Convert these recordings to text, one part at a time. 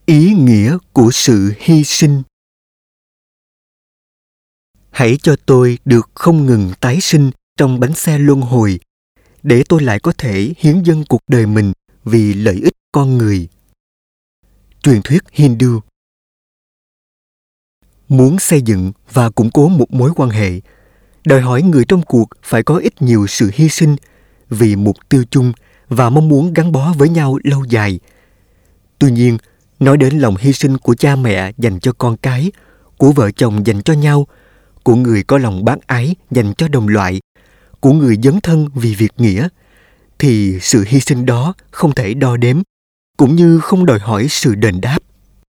Ý nghĩa của sự hy sinh. Hãy cho tôi được không ngừng tái sinh trong bánh xe luân hồi, để tôi lại có thể hiến dâng cuộc đời mình vì lợi ích con người. Truyền thuyết Hindu. Muốn xây dựng và củng cố một mối quan hệ, đòi hỏi người trong cuộc phải có ít nhiều sự hy sinh vì mục tiêu chung và mong muốn gắn bó với nhau lâu dài. Tuy nhiên, nói đến lòng hy sinh của cha mẹ dành cho con cái, của vợ chồng dành cho nhau, của người có lòng bác ái dành cho đồng loại, của người dấn thân vì việc nghĩa, thì sự hy sinh đó không thể đo đếm, cũng như không đòi hỏi sự đền đáp.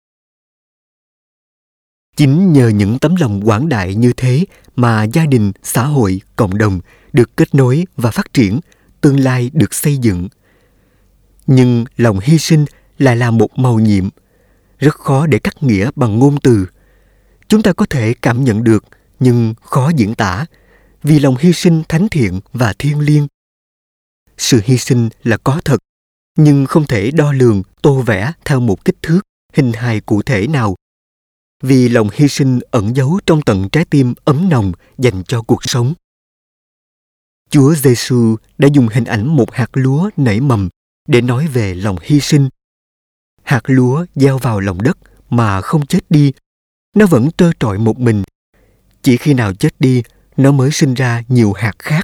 Chính nhờ những tấm lòng quảng đại như thế mà gia đình, xã hội, cộng đồng được kết nối và phát triển, tương lai được xây dựng. Nhưng lòng hy sinh lại là một mầu nhiệm, rất khó để cắt nghĩa bằng ngôn từ. Chúng ta có thể cảm nhận được, nhưng khó diễn tả, vì lòng hy sinh thánh thiện và thiêng liêng. Sự hy sinh là có thật, nhưng không thể đo lường, tô vẽ theo một kích thước, hình hài cụ thể nào. Vì lòng hy sinh ẩn giấu trong tận trái tim ấm nồng dành cho cuộc sống. Chúa Giêsu đã dùng hình ảnh một hạt lúa nảy mầm để nói về lòng hy sinh. Hạt lúa gieo vào lòng đất mà không chết đi, nó vẫn trơ trọi một mình. Chỉ khi nào chết đi, nó mới sinh ra nhiều hạt khác.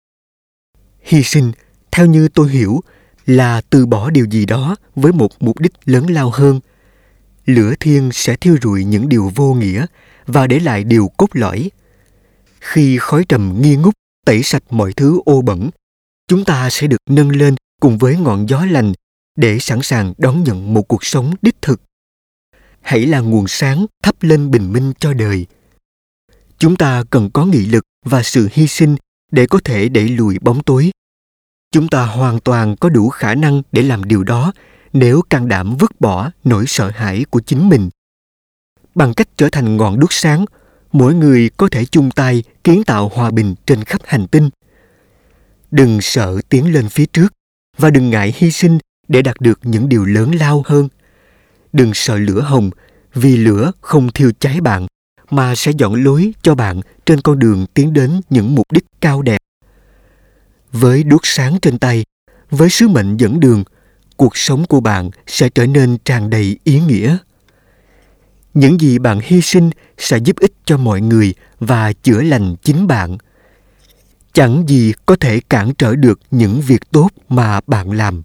Hy sinh, theo như tôi hiểu, là từ bỏ điều gì đó với một mục đích lớn lao hơn. Lửa thiêng sẽ thiêu rụi những điều vô nghĩa và để lại điều cốt lõi. Khi khói trầm nghi ngút tẩy sạch mọi thứ ô bẩn, chúng ta sẽ được nâng lên cùng với ngọn gió lành để sẵn sàng đón nhận một cuộc sống đích thực. Hãy là nguồn sáng thắp lên bình minh cho đời. Chúng ta cần có nghị lực và sự hy sinh để có thể đẩy lùi bóng tối. Chúng ta hoàn toàn có đủ khả năng để làm điều đó nếu can đảm vứt bỏ nỗi sợ hãi của chính mình. Bằng cách trở thành ngọn đuốc sáng, mỗi người có thể chung tay kiến tạo hòa bình trên khắp hành tinh. Đừng sợ tiến lên phía trước và đừng ngại hy sinh để đạt được những điều lớn lao hơn. Đừng sợ lửa hồng, vì lửa không thiêu cháy bạn mà sẽ dọn lối cho bạn trên con đường tiến đến những mục đích cao đẹp. Với đuốc sáng trên tay, với sứ mệnh dẫn đường, cuộc sống của bạn sẽ trở nên tràn đầy ý nghĩa. Những gì bạn hy sinh sẽ giúp ích cho mọi người và chữa lành chính bạn. Chẳng gì có thể cản trở được những việc tốt mà bạn làm.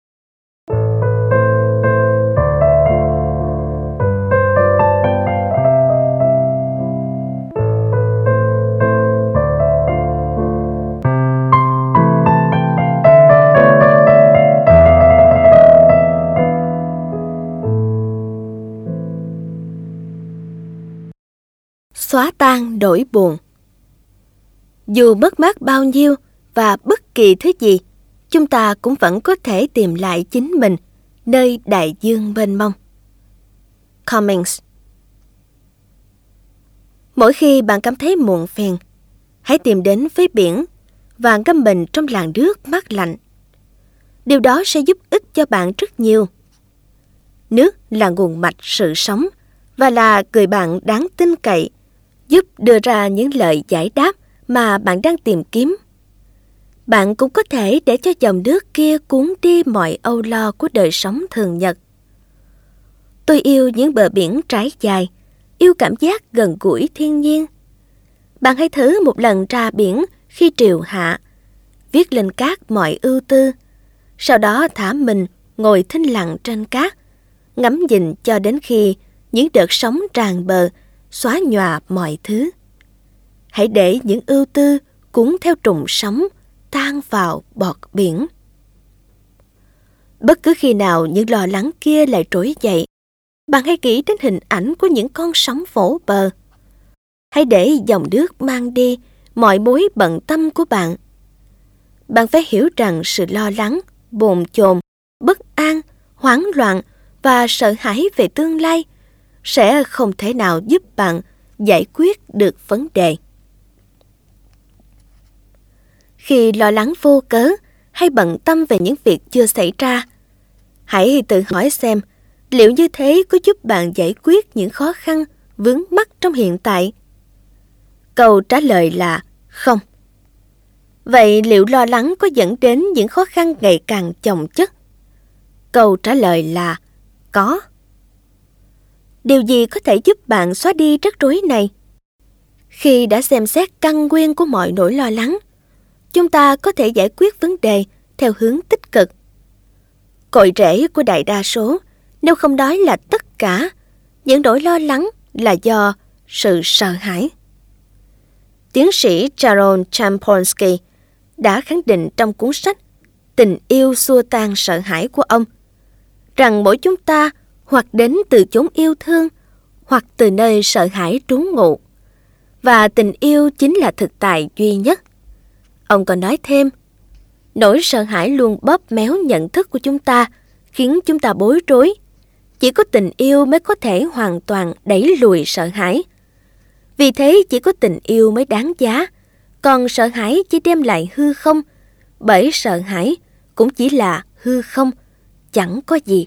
Xóa tan nỗi buồn. Dù mất mát bao nhiêu và bất kỳ thứ gì, chúng ta cũng vẫn có thể tìm lại chính mình nơi đại dương mênh mông. Cummings. Mỗi khi bạn cảm thấy muộn phiền, hãy tìm đến với biển và ngâm mình trong làn nước mát lạnh. Điều đó sẽ giúp ích cho bạn rất nhiều. Nước là nguồn mạch sự sống và là người bạn đáng tin cậy, giúp đưa ra những lời giải đáp mà bạn đang tìm kiếm. Bạn cũng có thể để cho dòng nước kia cuốn đi mọi âu lo của đời sống thường nhật. Tôi yêu những bờ biển trải dài, yêu cảm giác gần gũi thiên nhiên. Bạn hãy thử một lần ra biển khi triều hạ, viết lên cát mọi ưu tư, sau đó thả mình ngồi thinh lặng trên cát, ngắm nhìn cho đến khi những đợt sóng tràn bờ xóa nhòa mọi thứ. Hãy để những ưu tư cuốn theo trùng sóng tan vào bọt biển. Bất cứ khi nào những lo lắng kia lại trỗi dậy, bạn hãy nghĩ đến hình ảnh của những con sóng vỗ bờ. Hãy để dòng nước mang đi mọi mối bận tâm của bạn. Bạn phải hiểu rằng sự lo lắng, bồn chồn, bất an, hoảng loạn và sợ hãi về tương lai sẽ không thể nào giúp bạn giải quyết được vấn đề. Khi lo lắng vô cớ hay bận tâm về những việc chưa xảy ra, hãy tự hỏi xem Liệu như thế có giúp bạn giải quyết những khó khăn, vướng mắc trong hiện tại? Câu trả lời là không. Vậy liệu lo lắng có dẫn đến những khó khăn ngày càng chồng chất? Câu trả lời là có. Điều gì có thể giúp bạn xóa đi rắc rối này? Khi đã xem xét căn nguyên của mọi nỗi lo lắng, chúng ta có thể giải quyết vấn đề theo hướng tích cực. Cội rễ của đại đa số, nếu không nói là tất cả, những nỗi lo lắng là do sự sợ hãi. Tiến sĩ Sharon Champonsky đã khẳng định trong cuốn sách Tình yêu xua tan sợ hãi của ông, rằng mỗi chúng ta hoặc đến từ chốn yêu thương, hoặc từ nơi sợ hãi trú ngụ, và tình yêu chính là thực tại duy nhất. Ông còn nói thêm, nỗi sợ hãi luôn bóp méo nhận thức của chúng ta, khiến chúng ta bối rối. Chỉ có tình yêu mới có thể hoàn toàn đẩy lùi sợ hãi. Vì thế chỉ có tình yêu mới đáng giá, còn sợ hãi chỉ đem lại hư không, bởi sợ hãi cũng chỉ là hư không, chẳng có gì.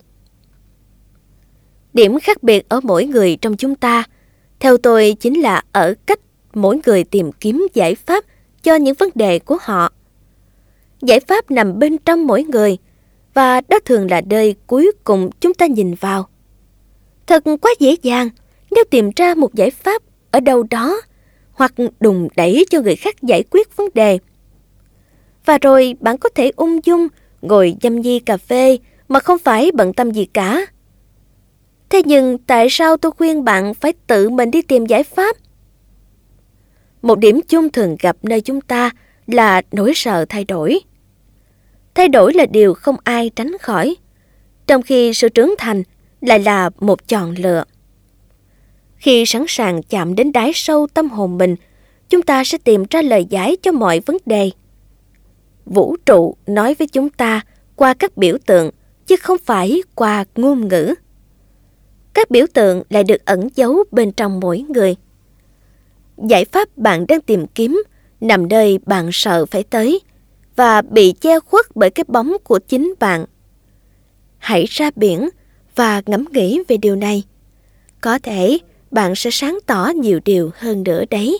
Điểm khác biệt ở mỗi người trong chúng ta, theo tôi, chính là ở cách mỗi người tìm kiếm giải pháp cho những vấn đề của họ. Giải pháp nằm bên trong mỗi người, và đó thường là nơi cuối cùng chúng ta nhìn vào. Thật quá dễ dàng nếu tìm ra một giải pháp ở đâu đó, hoặc đùn đẩy cho người khác giải quyết vấn đề. Và rồi bạn có thể ung dung ngồi nhâm nhi cà phê mà không phải bận tâm gì cả. Thế nhưng tại sao tôi khuyên bạn phải tự mình đi tìm giải pháp? Một điểm chung thường gặp nơi chúng ta là nỗi sợ thay đổi. Thay đổi là điều không ai tránh khỏi, trong khi sự trưởng thành lại là một chọn lựa. Khi sẵn sàng chạm đến đáy sâu tâm hồn mình, chúng ta sẽ tìm ra lời giải cho mọi vấn đề. Vũ trụ nói với chúng ta qua các biểu tượng, chứ không phải qua ngôn ngữ. Các biểu tượng lại được ẩn giấu bên trong mỗi người. Giải pháp bạn đang tìm kiếm nằm nơi bạn sợ phải tới, và bị che khuất bởi cái bóng của chính bạn. Hãy ra biển và ngẫm nghĩ về điều này. Có thể bạn sẽ sáng tỏ nhiều điều hơn nữa đấy.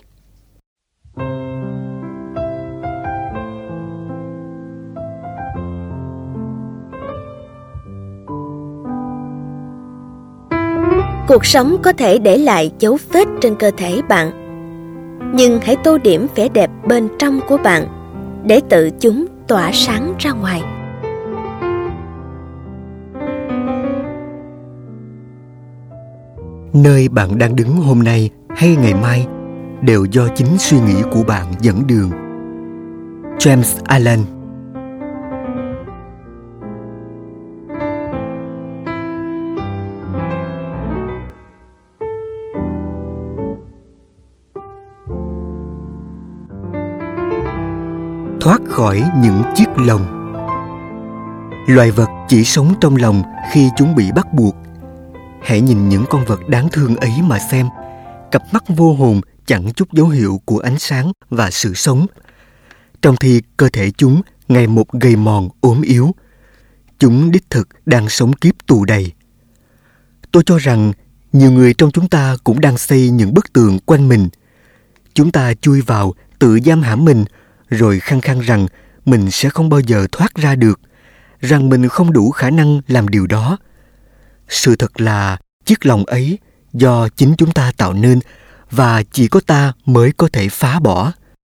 Cuộc sống có thể để lại dấu vết trên cơ thể bạn, nhưng hãy tô điểm vẻ đẹp bên trong của bạn để tự chúng tỏa sáng ra ngoài. Nơi bạn đang đứng hôm nay hay ngày mai đều do chính suy nghĩ của bạn dẫn đường. James Allen. Thoát khỏi những chiếc lồng. Loài vật chỉ sống trong lồng khi chúng bị bắt buộc. Hãy nhìn những con vật đáng thương ấy mà xem. Cặp mắt vô hồn chẳng chút dấu hiệu của ánh sáng và sự sống, trong khi cơ thể chúng ngày một gầy mòn ốm yếu. Chúng đích thực đang sống kiếp tù đầy. Tôi cho rằng nhiều người trong chúng ta cũng đang xây những bức tường quanh mình. Chúng ta chui vào tự giam hãm mình, rồi khăng khăng rằng mình sẽ không bao giờ thoát ra được, rằng mình không đủ khả năng làm điều đó. Sự thật là chiếc lồng ấy do chính chúng ta tạo nên, và chỉ có ta mới có thể phá bỏ.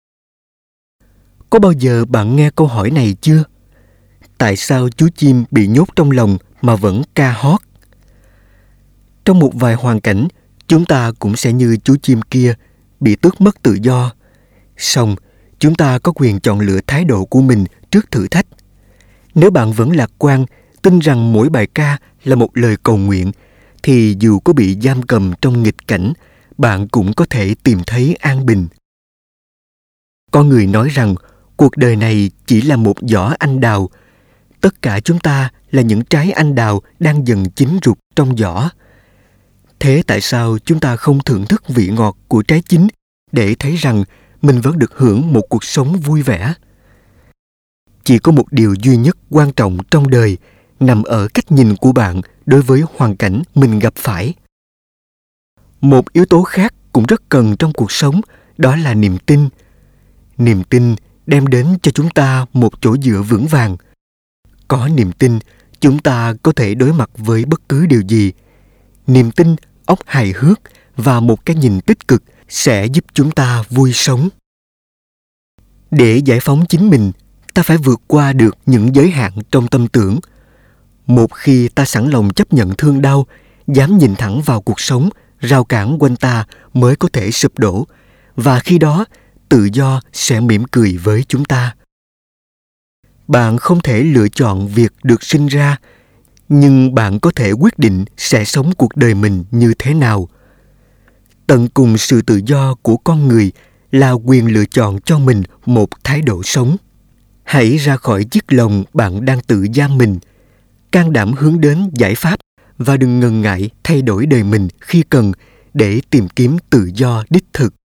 Có bao giờ bạn nghe câu hỏi này chưa? Tại sao chú chim bị nhốt trong lồng mà vẫn ca hót? Trong một vài hoàn cảnh, chúng ta cũng sẽ như chú chim kia, bị tước mất tự do. Song, chúng ta có quyền chọn lựa thái độ của mình trước thử thách. Nếu bạn vẫn lạc quan, tin rằng mỗi bài ca là một lời cầu nguyện, thì dù có bị giam cầm trong nghịch cảnh, bạn cũng có thể tìm thấy an bình. Có người nói rằng cuộc đời này chỉ là một giỏ anh đào. Tất cả chúng ta là những trái anh đào đang dần chín rụt trong giỏ. Thế tại sao chúng ta không thưởng thức vị ngọt của trái chín để thấy rằng mình vẫn được hưởng một cuộc sống vui vẻ? Chỉ có một điều duy nhất quan trọng trong đời nằm ở cách nhìn của bạn đối với hoàn cảnh mình gặp phải. Một yếu tố khác cũng rất cần trong cuộc sống, đó là niềm tin. Niềm tin đem đến cho chúng ta một chỗ dựa vững vàng. Có niềm tin, chúng ta có thể đối mặt với bất cứ điều gì. Niềm tin, óc hài hước và một cái nhìn tích cực sẽ giúp chúng ta vui sống. Để giải phóng chính mình, ta phải vượt qua được những giới hạn trong tâm tưởng. Một khi ta sẵn lòng chấp nhận thương đau, dám nhìn thẳng vào cuộc sống, rào cản quanh ta mới có thể sụp đổ, và khi đó tự do sẽ mỉm cười với chúng ta. Bạn không thể lựa chọn việc được sinh ra, nhưng bạn có thể quyết định sẽ sống cuộc đời mình như thế nào. Tận cùng sự tự do của con người là quyền lựa chọn cho mình một thái độ sống. Hãy ra khỏi chiếc lồng bạn đang tự giam mình, can đảm hướng đến giải pháp và đừng ngần ngại thay đổi đời mình khi cần để tìm kiếm tự do đích thực.